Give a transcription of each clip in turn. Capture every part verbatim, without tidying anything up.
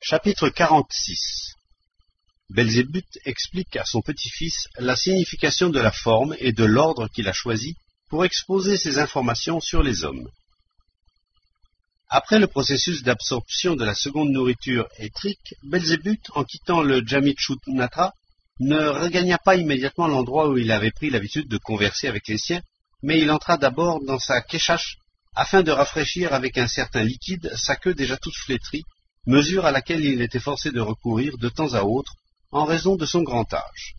Chapitre quarante-six. Belzébuth explique à son petit-fils la signification de la forme et de l'ordre qu'il a choisi pour exposer ses informations sur les hommes. Après le processus d'absorption de la seconde nourriture éthrique, Belzébuth, en quittant le Jamitshutanatra, ne regagna pas immédiatement l'endroit où il avait pris l'habitude de converser avec les siens, mais il entra d'abord dans sa keshash afin de rafraîchir avec un certain liquide sa queue déjà toute flétrie, mesure à laquelle il était forcé de recourir de temps à autre en raison de son grand âge.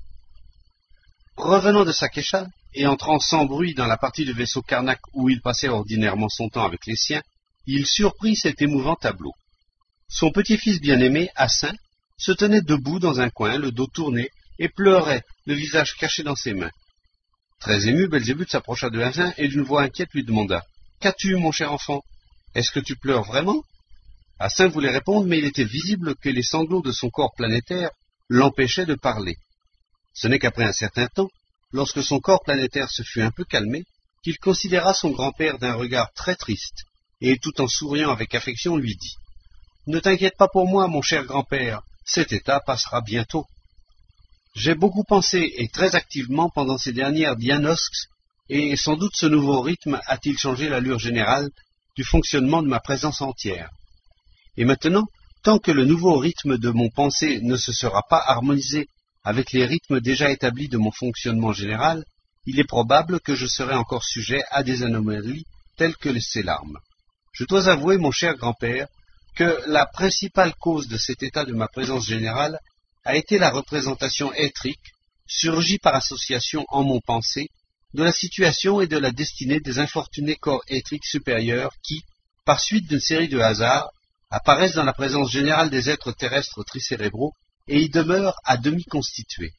Revenant de sa kesha et entrant sans bruit dans la partie du vaisseau Karnak où il passait ordinairement son temps avec les siens, il surprit cet émouvant tableau. Son petit-fils bien-aimé, Hassin, se tenait debout dans un coin, le dos tourné, et pleurait, le visage caché dans ses mains. Très ému, Belzébuth s'approcha de Hassin et d'une voix inquiète lui demanda « Qu'as-tu, mon cher enfant? Est-ce que tu pleures vraiment ?» Hassin voulait répondre, mais il était visible que les sanglots de son corps planétaire l'empêchaient de parler. Ce n'est qu'après un certain temps, lorsque son corps planétaire se fut un peu calmé, qu'il considéra son grand-père d'un regard très triste, et tout en souriant avec affection lui dit « Ne t'inquiète pas pour moi, mon cher grand-père, cet état passera bientôt. J'ai beaucoup pensé, et très activement, pendant ces dernières dianosques, et sans doute ce nouveau rythme a-t-il changé l'allure générale du fonctionnement de ma présence entière. Et maintenant, tant que le nouveau rythme de mon pensée ne se sera pas harmonisé avec les rythmes déjà établis de mon fonctionnement général, il est probable que je serai encore sujet à des anomalies telles que ces larmes. Je dois avouer, mon cher grand-père, que la principale cause de cet état de ma présence générale a été la représentation éthrique, surgie par association en mon pensée, de la situation et de la destinée des infortunés corps éthriques supérieurs qui, par suite d'une série de hasards, apparaissent dans la présence générale des êtres terrestres tricérébraux et y demeurent à demi constitués.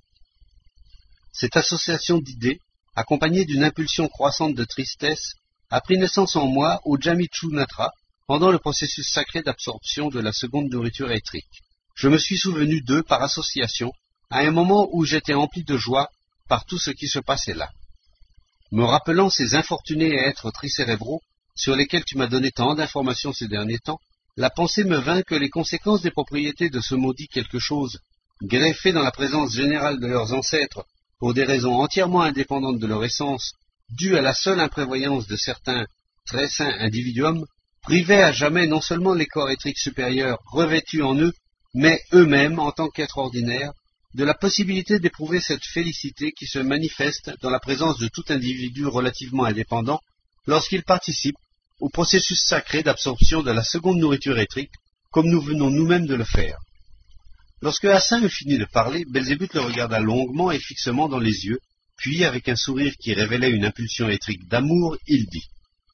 Cette association d'idées, accompagnée d'une impulsion croissante de tristesse, a pris naissance en moi au Jamitshutanatra pendant le processus sacré d'absorption de la seconde nourriture éthrique. Je me suis souvenu d'eux par association à un moment où j'étais empli de joie par tout ce qui se passait là. Me rappelant ces infortunés êtres tricérébraux sur lesquels tu m'as donné tant d'informations ces derniers temps, la pensée me vint que les conséquences des propriétés de ce maudit quelque chose, greffé dans la présence générale de leurs ancêtres pour des raisons entièrement indépendantes de leur essence, dues à la seule imprévoyance de certains très saints individuums, privaient à jamais non seulement les corps éthriques supérieurs revêtus en eux, mais eux-mêmes, en tant qu'êtres ordinaires, de la possibilité d'éprouver cette félicité qui se manifeste dans la présence de tout individu relativement indépendant lorsqu'il participe au processus sacré d'absorption de la seconde nourriture éthrique, comme nous venons nous-mêmes de le faire. Lorsque Hassin eut fini de parler, Belzébuth le regarda longuement et fixement dans les yeux, puis, avec un sourire qui révélait une impulsion éthrique d'amour, il dit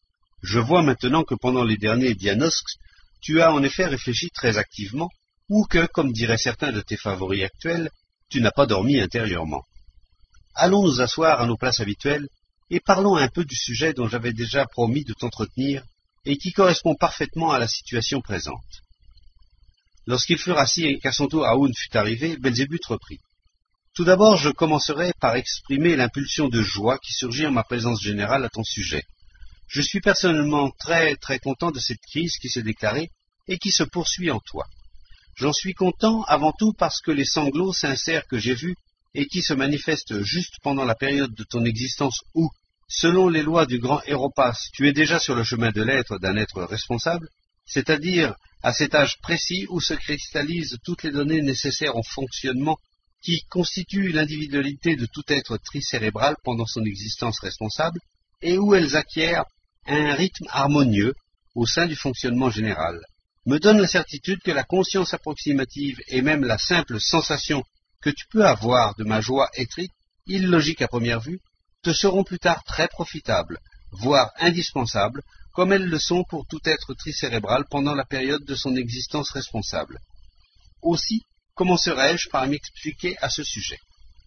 « Je vois maintenant que pendant les derniers dianosques, tu as en effet réfléchi très activement, ou que, comme diraient certains de tes favoris actuels, tu n'as pas dormi intérieurement. Allons nous asseoir à nos places habituelles, et parlons un peu du sujet dont j'avais déjà promis de t'entretenir et qui correspond parfaitement à la situation présente. » Lorsqu'ils furent assis et qu'à son tour Aoun fut arrivé, Belzébuth reprit. « Tout d'abord, je commencerai par exprimer l'impulsion de joie qui surgit en ma présence générale à ton sujet. Je suis personnellement très très content de cette crise qui s'est déclarée et qui se poursuit en toi. J'en suis content avant tout parce que les sanglots sincères que j'ai vus et qui se manifestent juste pendant la période de ton existence où, selon les lois du grand Héropas, tu es déjà sur le chemin de l'être d'un être responsable, c'est-à-dire à cet âge précis où se cristallisent toutes les données nécessaires au fonctionnement qui constituent l'individualité de tout être tricérébral pendant son existence responsable, et où elles acquièrent un rythme harmonieux au sein du fonctionnement général, me donne la certitude que la conscience approximative et même la simple sensation que tu peux avoir de ma joie éthrique, illogique à première vue, te seront plus tard très profitables, voire indispensables, comme elles le sont pour tout être tricérébral pendant la période de son existence responsable. Aussi, commencerai-je par m'expliquer à ce sujet.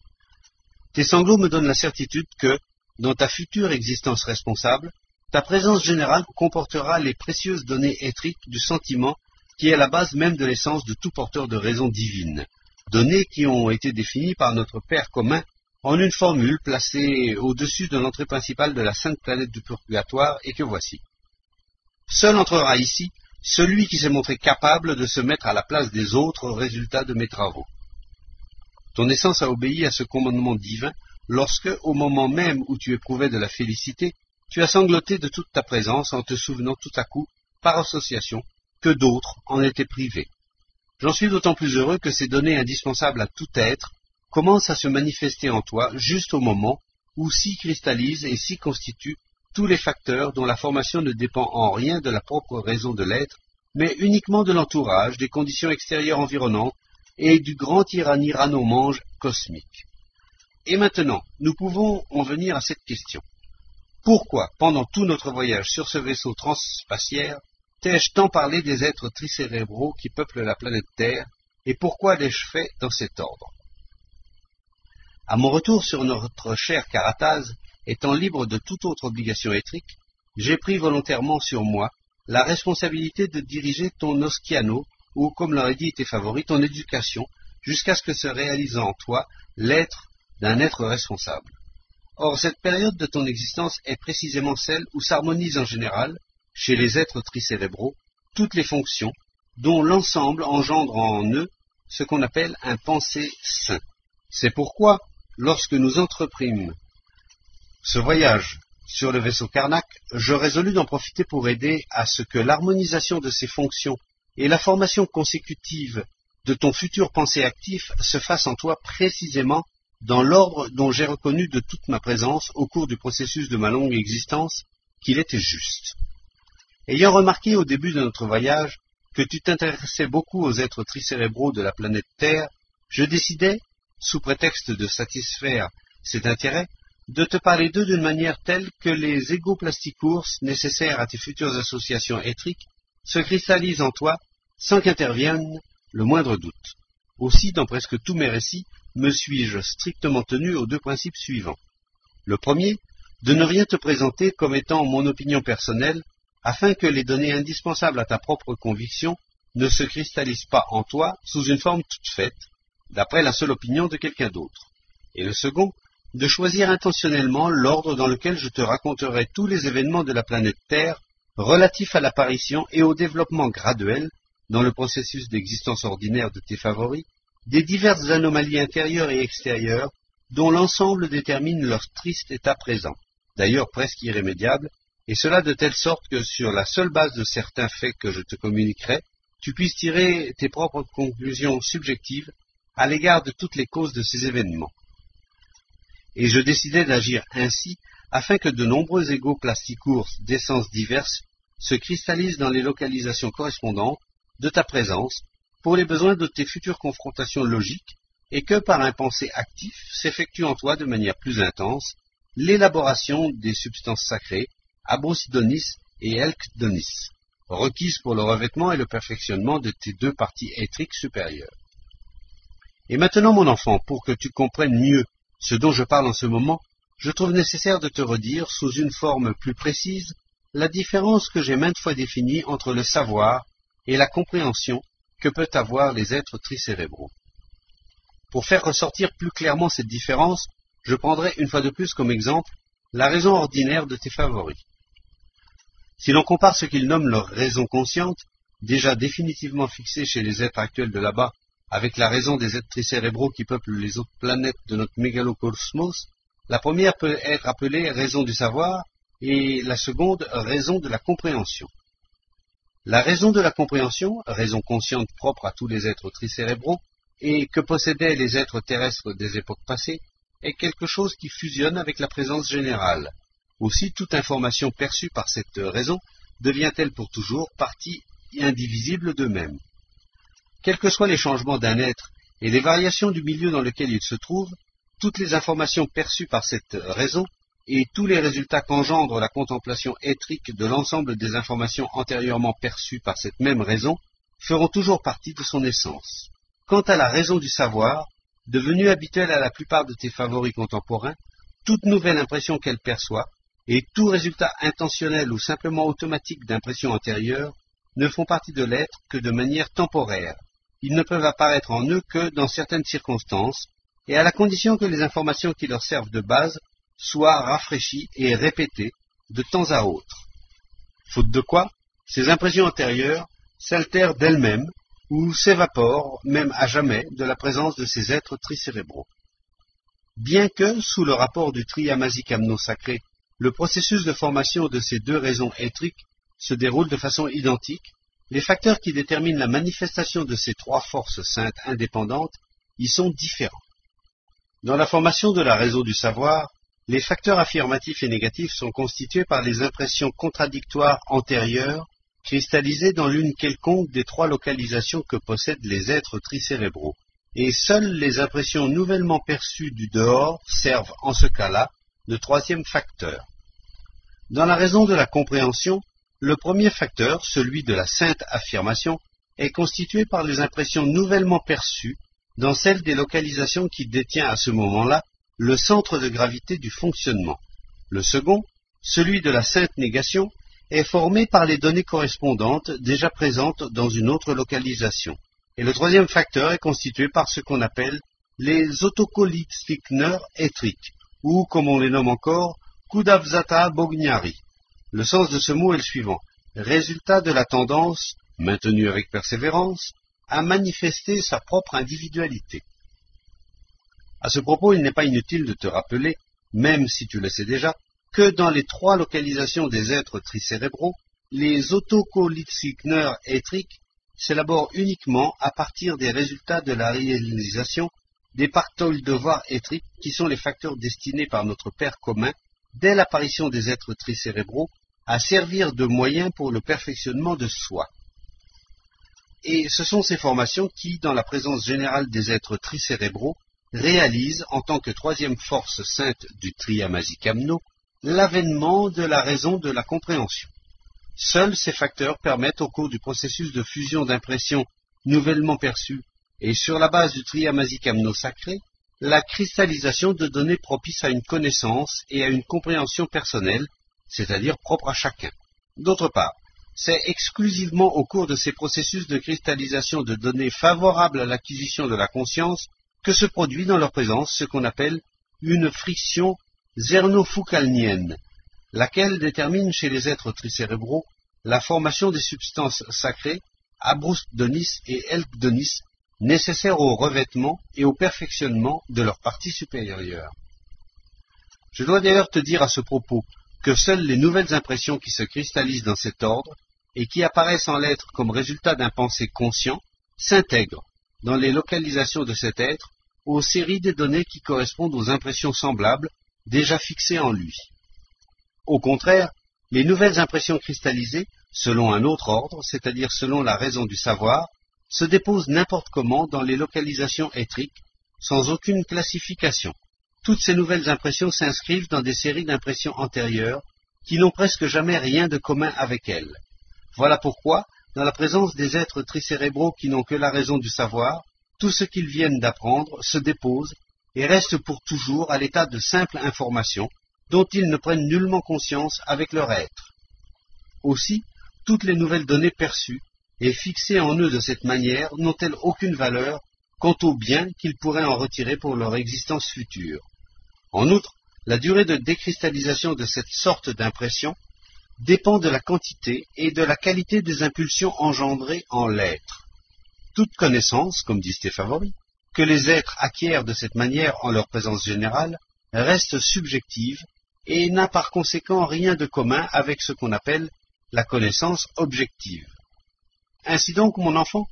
Tes sanglots me donnent la certitude que, dans ta future existence responsable, ta présence générale comportera les précieuses données éthriques du sentiment qui est la base même de l'essence de tout porteur de raison divine, données qui ont été définies par notre Père commun en une formule placée au-dessus de l'entrée principale de la sainte planète du purgatoire et que voici. Seul entrera ici celui qui s'est montré capable de se mettre à la place des autres au résultat de mes travaux. Ton essence a obéi à ce commandement divin lorsque, au moment même où tu éprouvais de la félicité, tu as sangloté de toute ta présence en te souvenant tout à coup, par association, que d'autres en étaient privés. J'en suis d'autant plus heureux que ces données indispensables à tout être commencent à se manifester en toi juste au moment où s'y cristallisent et s'y constituent tous les facteurs dont la formation ne dépend en rien de la propre raison de l'être, mais uniquement de l'entourage, des conditions extérieures environnantes et du grand tyranniranno-mange cosmique. Et maintenant, nous pouvons en venir à cette question. Pourquoi, pendant tout notre voyage sur ce vaisseau transspatiaire, t'ai-je tant parlé des êtres tricérébraux qui peuplent la planète Terre, et pourquoi l'ai-je fait dans cet ordre? À mon retour sur notre cher Karataz, étant libre de toute autre obligation étrique, j'ai pris volontairement sur moi la responsabilité de diriger ton Oskiano, ou, comme l'aurait dit tes favoris, ton éducation, jusqu'à ce que se réalise en toi l'être d'un être responsable. Or, cette période de ton existence est précisément celle où s'harmonisent en général, chez les êtres tricérébraux, toutes les fonctions, dont l'ensemble engendre en eux ce qu'on appelle un penser sain. C'est pourquoi, lorsque nous entreprîmes ce voyage sur le vaisseau Karnak, je résolus d'en profiter pour aider à ce que l'harmonisation de ces fonctions et la formation consécutive de ton futur pensée actif se fasse en toi précisément dans l'ordre dont j'ai reconnu de toute ma présence au cours du processus de ma longue existence qu'il était juste. Ayant remarqué au début de notre voyage que tu t'intéressais beaucoup aux êtres tricérébraux de la planète Terre, je décidai, sous prétexte de satisfaire cet intérêt, de te parler d'eux d'une manière telle que les égoplasticours nécessaires à tes futures associations étriques se cristallisent en toi sans qu'intervienne le moindre doute. Aussi, dans presque tous mes récits, me suis-je strictement tenu aux deux principes suivants. Le premier, de ne rien te présenter comme étant mon opinion personnelle, afin que les données indispensables à ta propre conviction ne se cristallisent pas en toi sous une forme toute faite, d'après la seule opinion de quelqu'un d'autre. Et le second, de choisir intentionnellement l'ordre dans lequel je te raconterai tous les événements de la planète Terre relatifs à l'apparition et au développement graduel, dans le processus d'existence ordinaire de tes favoris, des diverses anomalies intérieures et extérieures dont l'ensemble détermine leur triste état présent, d'ailleurs presque irrémédiable, et cela de telle sorte que sur la seule base de certains faits que je te communiquerai, tu puisses tirer tes propres conclusions subjectives à l'égard de toutes les causes de ces événements. Et je décidai d'agir ainsi afin que de nombreux égos plasticours d'essences diverses se cristallisent dans les localisations correspondantes de ta présence pour les besoins de tes futures confrontations logiques et que par un pensée actif s'effectue en toi de manière plus intense l'élaboration des substances sacrées Abrosidonis et Elkdonis, requises pour le revêtement et le perfectionnement de tes deux parties étriques supérieures. Et maintenant, mon enfant, pour que tu comprennes mieux ce dont je parle en ce moment, je trouve nécessaire de te redire, sous une forme plus précise, la différence que j'ai maintes fois définie entre le savoir et la compréhension que peuvent avoir les êtres tricérébraux. Pour faire ressortir plus clairement cette différence, je prendrai une fois de plus comme exemple la raison ordinaire de tes favoris. Si l'on compare ce qu'ils nomment leur raison consciente, déjà définitivement fixée chez les êtres actuels de là-bas, avec la raison des êtres tricérébraux qui peuplent les autres planètes de notre mégalocosmos, la première peut être appelée raison du savoir et la seconde raison de la compréhension. La raison de la compréhension, raison consciente propre à tous les êtres tricérébraux, et que possédaient les êtres terrestres des époques passées, est quelque chose qui fusionne avec la présence générale. Aussi, toute information perçue par cette raison devient-elle pour toujours partie indivisible d'eux-mêmes. Quels que soient les changements d'un être et les variations du milieu dans lequel il se trouve, toutes les informations perçues par cette raison et tous les résultats qu'engendre la contemplation étrique de l'ensemble des informations antérieurement perçues par cette même raison feront toujours partie de son essence. Quant à la raison du savoir, devenue habituelle à la plupart de tes favoris contemporains, toute nouvelle impression qu'elle perçoit, et tout résultat intentionnel ou simplement automatique d'impression antérieure, ne font partie de l'être que de manière temporaire. Ils ne peuvent apparaître en eux que dans certaines circonstances, et à la condition que les informations qui leur servent de base soient rafraîchies et répétées de temps à autre. Faute de quoi, ces impressions antérieures s'altèrent d'elles-mêmes ou s'évaporent, même à jamais, de la présence de ces êtres tricérébraux. Bien que, sous le rapport du triamazicamno-sacré, le processus de formation de ces deux raisons étriques se déroule de façon identique, les facteurs qui déterminent la manifestation de ces trois forces saintes indépendantes y sont différents. Dans la formation de la raison du savoir, les facteurs affirmatifs et négatifs sont constitués par les impressions contradictoires antérieures cristallisées dans l'une quelconque des trois localisations que possèdent les êtres tricérébraux, et seules les impressions nouvellement perçues du dehors servent en ce cas-là de troisième facteur. Dans la raison de la compréhension, le premier facteur, celui de la sainte affirmation, est constitué par les impressions nouvellement perçues dans celle des localisations qui détient à ce moment-là le centre de gravité du fonctionnement. Le second, celui de la sainte négation, est formé par les données correspondantes déjà présentes dans une autre localisation. Et le troisième facteur est constitué par ce qu'on appelle les autokolitskneurs étriques, ou, comme on les nomme encore, Kudavzata Bognari. Le sens de ce mot est le suivant: résultat de la tendance, maintenue avec persévérance, à manifester sa propre individualité. À ce propos, il n'est pas inutile de te rappeler, même si tu le sais déjà, que dans les trois localisations des êtres tricérébraux, les autokolitskneurs étriques s'élaborent uniquement à partir des résultats de la réalisation des partoldevars étriques qui sont les facteurs destinés par notre Père commun, dès l'apparition des êtres tricérébraux, à servir de moyens pour le perfectionnement de soi. Et ce sont ces formations qui, dans la présence générale des êtres tricérébraux, réalisent, en tant que troisième force sainte du triamazicamno, l'avènement de la raison de la compréhension. Seuls ces facteurs permettent au cours du processus de fusion d'impressions nouvellement perçues et sur la base du triamazicamno sacré, la cristallisation de données propices à une connaissance et à une compréhension personnelle, c'est-à-dire propre à chacun. D'autre part, c'est exclusivement au cours de ces processus de cristallisation de données favorables à l'acquisition de la conscience que se produit dans leur présence ce qu'on appelle une friction zernofoucalnienne, laquelle détermine chez les êtres tricérébraux la formation des substances sacrées, abrousdonis et elkdonis, nécessaires au revêtement et au perfectionnement de leur partie supérieure. Je dois d'ailleurs te dire à ce propos que seules les nouvelles impressions qui se cristallisent dans cet ordre et qui apparaissent en l'être comme résultat d'un pensée conscient s'intègrent dans les localisations de cet être aux séries des données qui correspondent aux impressions semblables déjà fixées en lui. Au contraire, les nouvelles impressions cristallisées, selon un autre ordre, c'est-à-dire selon la raison du savoir, se déposent n'importe comment dans les localisations étriques, sans aucune classification. Toutes ces nouvelles impressions s'inscrivent dans des séries d'impressions antérieures qui n'ont presque jamais rien de commun avec elles. Voilà pourquoi, dans la présence des êtres tricérébraux qui n'ont que la raison du savoir, tout ce qu'ils viennent d'apprendre se dépose et reste pour toujours à l'état de simple information dont ils ne prennent nullement conscience avec leur être. Aussi, toutes les nouvelles données perçues et fixées en eux de cette manière n'ont-elles aucune valeur quant au bien qu'ils pourraient en retirer pour leur existence future. En outre, la durée de décristallisation de cette sorte d'impression dépend de la quantité et de la qualité des impulsions engendrées en l'être. Toute connaissance, comme disent tes favoris, que les êtres acquièrent de cette manière en leur présence générale, reste subjective et n'a par conséquent rien de commun avec ce qu'on appelle la connaissance objective. Ainsi donc, mon enfant,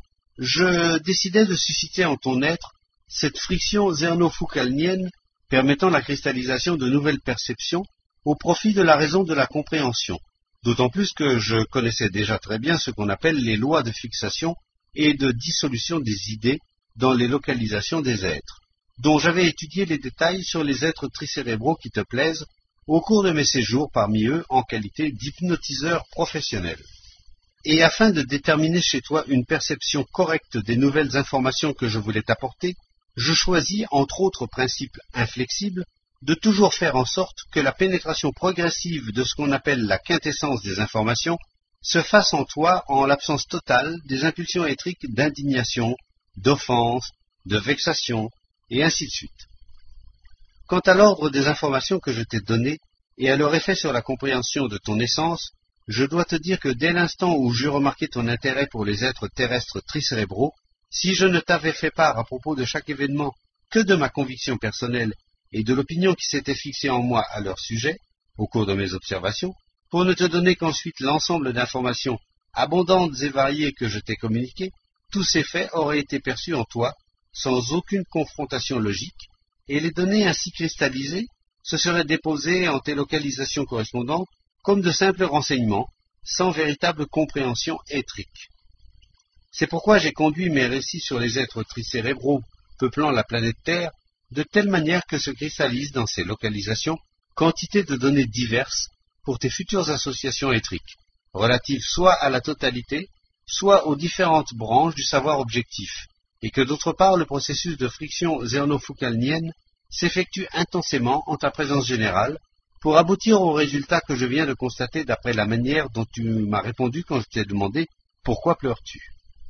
je décidai de susciter en ton être cette friction zernofoucalnienne permettant la cristallisation de nouvelles perceptions au profit de la raison de la compréhension, d'autant plus que je connaissais déjà très bien ce qu'on appelle les lois de fixation et de dissolution des idées dans les localisations des êtres, dont j'avais étudié les détails sur les êtres tricérébraux qui te plaisent au cours de mes séjours parmi eux en qualité d'hypnotiseur professionnel. Et afin de déterminer chez toi une perception correcte des nouvelles informations que je voulais t'apporter, je choisis, entre autres principes inflexibles, de toujours faire en sorte que la pénétration progressive de ce qu'on appelle la quintessence des informations se fasse en toi en l'absence totale des impulsions étriques d'indignation, d'offense, de vexation, et ainsi de suite. Quant à l'ordre des informations que je t'ai données et à leur effet sur la compréhension de ton essence, je dois te dire que dès l'instant où j'eus remarqué ton intérêt pour les êtres terrestres tricérébraux, si je ne t'avais fait part à propos de chaque événement que de ma conviction personnelle et de l'opinion qui s'était fixée en moi à leur sujet, au cours de mes observations, pour ne te donner qu'ensuite l'ensemble d'informations abondantes et variées que je t'ai communiquées, tous ces faits auraient été perçus en toi sans aucune confrontation logique, et les données ainsi cristallisées se seraient déposées en tes localisations correspondantes comme de simples renseignements, sans véritable compréhension étrique. C'est pourquoi j'ai conduit mes récits sur les êtres tricérébraux peuplant la planète Terre de telle manière que se cristallisent dans ces localisations quantité de données diverses pour tes futures associations étriques, relatives soit à la totalité, soit aux différentes branches du savoir objectif, et que d'autre part le processus de friction zéonofoucalnienne s'effectue intensément en ta présence générale, pour aboutir au résultat que je viens de constater d'après la manière dont tu m'as répondu quand je t'ai demandé « Pourquoi pleures-tu » ?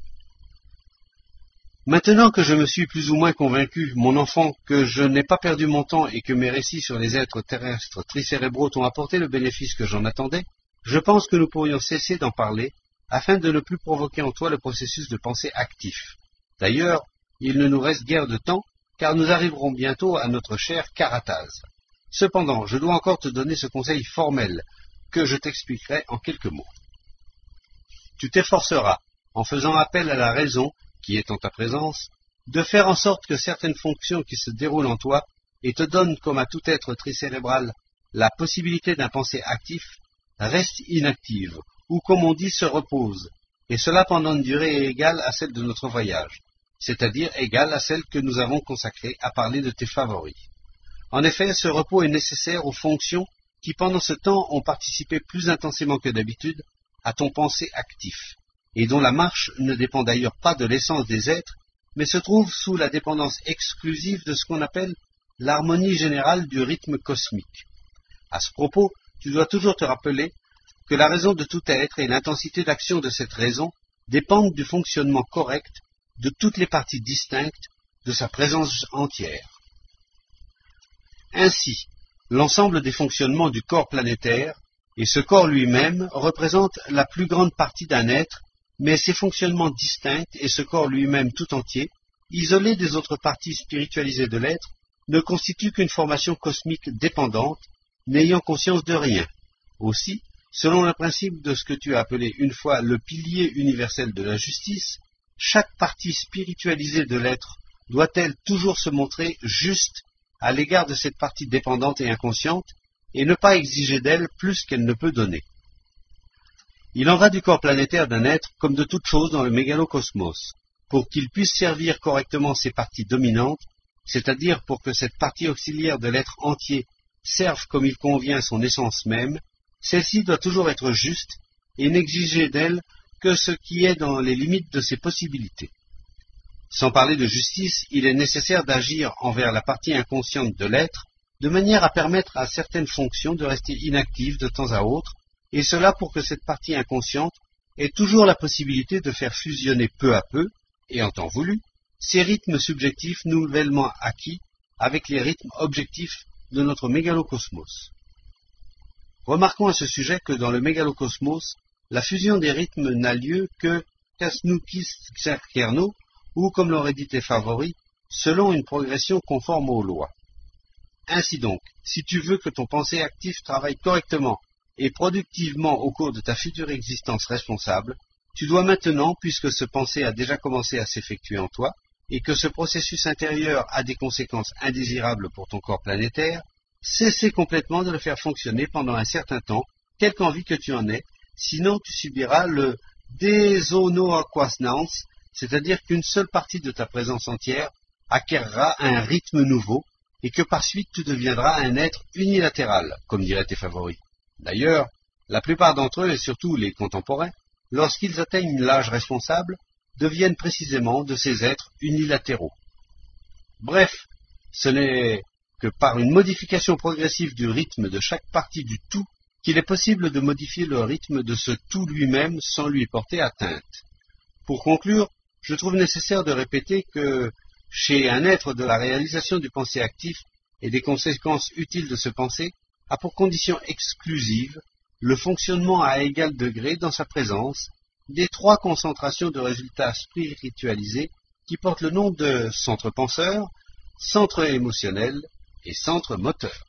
Maintenant que je me suis plus ou moins convaincu, mon enfant, que je n'ai pas perdu mon temps et que mes récits sur les êtres terrestres tricérébraux t'ont apporté le bénéfice que j'en attendais, je pense que nous pourrions cesser d'en parler afin de ne plus provoquer en toi le processus de pensée actif. D'ailleurs, il ne nous reste guère de temps, car nous arriverons bientôt à notre cher Karataz. Cependant, je dois encore te donner ce conseil formel, que je t'expliquerai en quelques mots. Tu t'efforceras, en faisant appel à la raison, qui est en ta présence, de faire en sorte que certaines fonctions qui se déroulent en toi et te donnent, comme à tout être tricérébral, la possibilité d'un pensée actif, restent inactives, ou comme on dit, se reposent, et cela pendant une durée égale à celle de notre voyage, c'est-à-dire égale à celle que nous avons consacrée à parler de tes favoris. En effet, ce repos est nécessaire aux fonctions qui, pendant ce temps, ont participé plus intensément que d'habitude à ton pensée actif, et dont la marche ne dépend d'ailleurs pas de l'essence des êtres, mais se trouve sous la dépendance exclusive de ce qu'on appelle l'harmonie générale du rythme cosmique. À ce propos, tu dois toujours te rappeler que la raison de tout être et l'intensité d'action de cette raison dépendent du fonctionnement correct de toutes les parties distinctes de sa présence entière. Ainsi, l'ensemble des fonctionnements du corps planétaire, et ce corps lui-même, représente la plus grande partie d'un être, mais ces fonctionnements distincts et ce corps lui-même tout entier, isolés des autres parties spiritualisées de l'être, ne constituent qu'une formation cosmique dépendante, n'ayant conscience de rien. Aussi, selon le principe de ce que tu as appelé une fois le pilier universel de la justice, chaque partie spiritualisée de l'être doit-elle toujours se montrer juste à l'égard de cette partie dépendante et inconsciente, et ne pas exiger d'elle plus qu'elle ne peut donner. Il en va du corps planétaire d'un être comme de toute chose dans le mégalocosmos. Pour qu'il puisse servir correctement ses parties dominantes, c'est-à-dire pour que cette partie auxiliaire de l'être entier serve comme il convient son essence même, celle-ci doit toujours être juste et n'exiger d'elle que ce qui est dans les limites de ses possibilités. Sans parler de justice, il est nécessaire d'agir envers la partie inconsciente de l'être, de manière à permettre à certaines fonctions de rester inactives de temps à autre, et cela pour que cette partie inconsciente ait toujours la possibilité de faire fusionner peu à peu, et en temps voulu, ces rythmes subjectifs nouvellement acquis avec les rythmes objectifs de notre mégalocosmos. Remarquons à ce sujet que dans le mégalocosmos, la fusion des rythmes n'a lieu que kasnoukis xerkerno, ou comme l'auraient dit tes favoris, selon une progression conforme aux lois. Ainsi donc, si tu veux que ton pensée actif travaille correctement et productivement au cours de ta future existence responsable, tu dois maintenant, puisque ce pensée a déjà commencé à s'effectuer en toi, et que ce processus intérieur a des conséquences indésirables pour ton corps planétaire, cesser complètement de le faire fonctionner pendant un certain temps, quelque envie que tu en aies, sinon tu subiras le désonoaquasnance, c'est-à-dire qu'une seule partie de ta présence entière acquérera un rythme nouveau, et que par suite tu deviendras un être unilatéral, comme diraient tes favoris. D'ailleurs, la plupart d'entre eux, et surtout les contemporains, lorsqu'ils atteignent l'âge responsable, deviennent précisément de ces êtres unilatéraux. Bref, ce n'est que par une modification progressive du rythme de chaque partie du tout qu'il est possible de modifier le rythme de ce tout lui-même sans lui porter atteinte. Pour conclure, je trouve nécessaire de répéter que, chez un être de la réalisation du pensée actif et des conséquences utiles de ce pensée, a pour condition exclusive le fonctionnement à égal degré dans sa présence des trois concentrations de résultats spiritualisés qui portent le nom de centre penseur, centre émotionnel et centre moteur.